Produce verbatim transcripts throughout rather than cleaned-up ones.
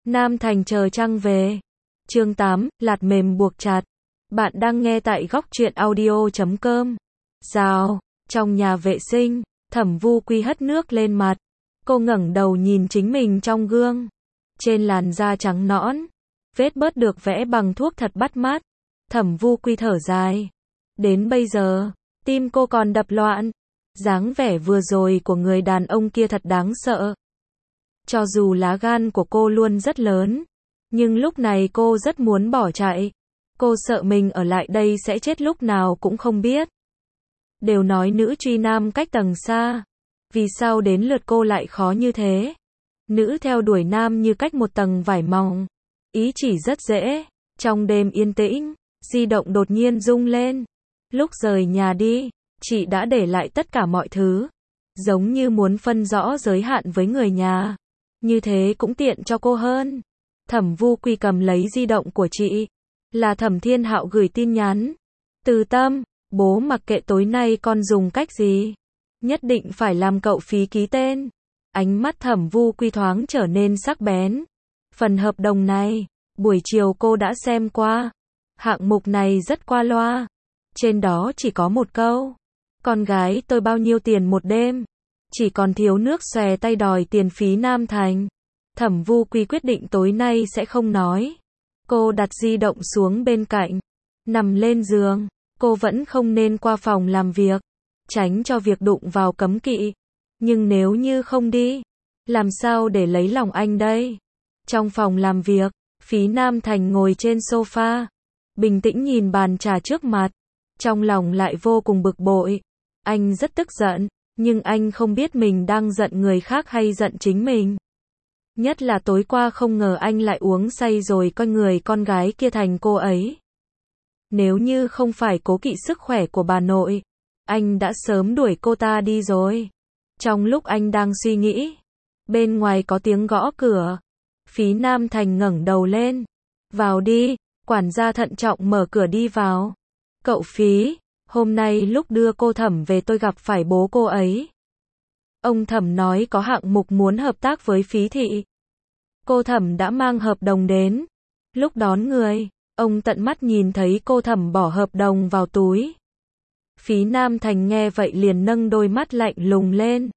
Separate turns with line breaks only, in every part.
Nam Thành chờ trăng về. Chương tám, lạt mềm buộc chặt. Bạn đang nghe tại góc truyện audio chấm com. Rào, trong nhà vệ sinh, Thẩm Vu Quy hất nước lên mặt. Cô ngẩng đầu nhìn chính mình trong gương. Trên làn da trắng nõn, vết bớt được vẽ bằng thuốc thật bắt mắt. Thẩm Vu Quy thở dài. Đến bây giờ, tim cô còn đập loạn. Dáng vẻ vừa rồi của người đàn ông kia thật đáng sợ. Cho dù lá gan của cô luôn rất lớn, nhưng lúc này cô rất muốn bỏ chạy. Cô sợ mình ở lại đây sẽ chết lúc nào cũng không biết. Đều nói nữ truy nam cách tầng xa. Vì sao đến lượt cô lại khó như thế? Nữ theo đuổi nam như cách một tầng vải mỏng. Ý chỉ rất dễ. Trong đêm yên tĩnh, di động đột nhiên rung lên. Lúc rời nhà đi, chị đã để lại tất cả mọi thứ. Giống như muốn phân rõ giới hạn với người nhà. Như thế cũng tiện cho cô hơn. Thẩm Vu Quy cầm lấy di động của chị. Là Thẩm Thiên Hạo gửi tin nhắn. Từ Tâm, bố mặc kệ tối nay con dùng cách gì. Nhất định phải làm cậu phí ký tên. Ánh mắt Thẩm Vu Quy thoáng trở nên sắc bén. Phần hợp đồng này, buổi chiều cô đã xem qua. Hạng mục này rất qua loa. Trên đó chỉ có một câu. Con gái tôi bao nhiêu tiền một đêm? Chỉ còn thiếu nước xòe tay đòi tiền phí Nam Thành. Thẩm Vu Quy quyết định tối nay sẽ không nói. Cô đặt di động xuống bên cạnh. Nằm lên giường. Cô vẫn không nên qua phòng làm việc. Tránh cho việc đụng vào cấm kỵ. Nhưng nếu như không đi, làm sao để lấy lòng anh đây? Trong phòng làm việc, Phí Nam Thành ngồi trên sofa. Bình tĩnh nhìn bàn trà trước mặt. Trong lòng lại vô cùng bực bội. Anh rất tức giận. Nhưng anh không biết mình đang giận người khác hay giận chính mình. Nhất là tối qua không ngờ anh lại uống say rồi coi người con gái kia thành cô ấy. Nếu như không phải cố kỵ sức khỏe của bà nội, anh đã sớm đuổi cô ta đi rồi. Trong lúc anh đang suy nghĩ, bên ngoài có tiếng gõ cửa. Phí Nam Thành ngẩng đầu lên. Vào đi, quản gia thận trọng mở cửa đi vào. Cậu Phí, hôm nay lúc đưa cô Thẩm về tôi gặp phải bố cô ấy. Ông Thẩm nói có hạng mục muốn hợp tác với Phí thị. Cô Thẩm đã mang hợp đồng đến. Lúc đón người, ông tận mắt nhìn thấy cô Thẩm bỏ hợp đồng vào túi. Phí Nam Thành nghe vậy liền nâng đôi mắt lạnh lùng lên.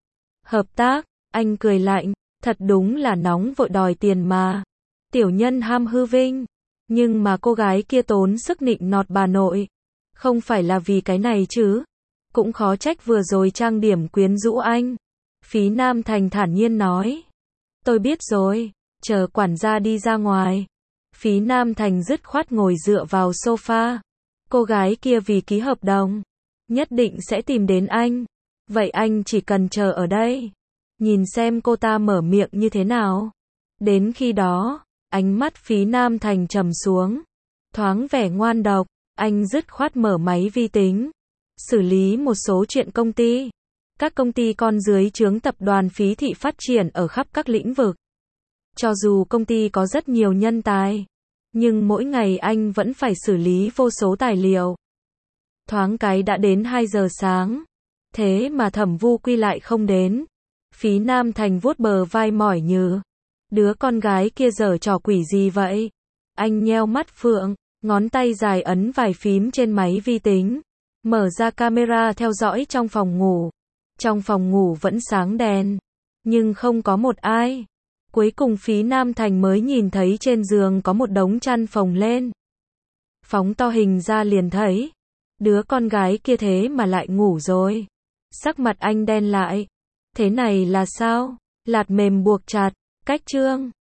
Hợp tác, anh cười lạnh, thật đúng là nóng vội đòi tiền mà. Tiểu nhân ham hư vinh, nhưng mà cô gái kia tốn sức nịnh nọt bà nội. Không phải là vì cái này chứ. Cũng khó trách vừa rồi trang điểm quyến rũ anh. Phí Nam Thành thản nhiên nói. Tôi biết rồi, chờ quản gia đi ra ngoài. Phí Nam Thành dứt khoát ngồi dựa vào sofa. Cô gái kia vì ký hợp đồng, nhất định sẽ tìm đến anh. Vậy anh chỉ cần chờ ở đây. Nhìn xem cô ta mở miệng như thế nào. Đến khi đó, ánh mắt Phí Nam Thành trầm xuống. Thoáng vẻ ngoan độc, anh dứt khoát mở máy vi tính. Xử lý một số chuyện công ty. Các công ty con dưới trướng tập đoàn Phí thị phát triển ở khắp các lĩnh vực. Cho dù công ty có rất nhiều nhân tài, nhưng mỗi ngày anh vẫn phải xử lý vô số tài liệu. Thoáng cái đã đến hai giờ sáng. Thế mà Thẩm Vu Quy lại không đến. Phí Nam Thành vuốt bờ vai mỏi nhừ. Đứa con gái kia giở trò quỷ gì vậy? Anh nheo mắt phượng, ngón tay dài ấn vài phím trên máy vi tính. Mở ra camera theo dõi trong phòng ngủ. Trong phòng ngủ vẫn sáng đèn, nhưng không có một ai. Cuối cùng Phí Nam Thành mới nhìn thấy trên giường có một đống chăn phồng lên. Phóng to hình ra liền thấy. Đứa con gái kia thế mà lại ngủ rồi. Sắc mặt anh đen lại. Thế này là sao? Lạt mềm buộc chặt. Cách chương.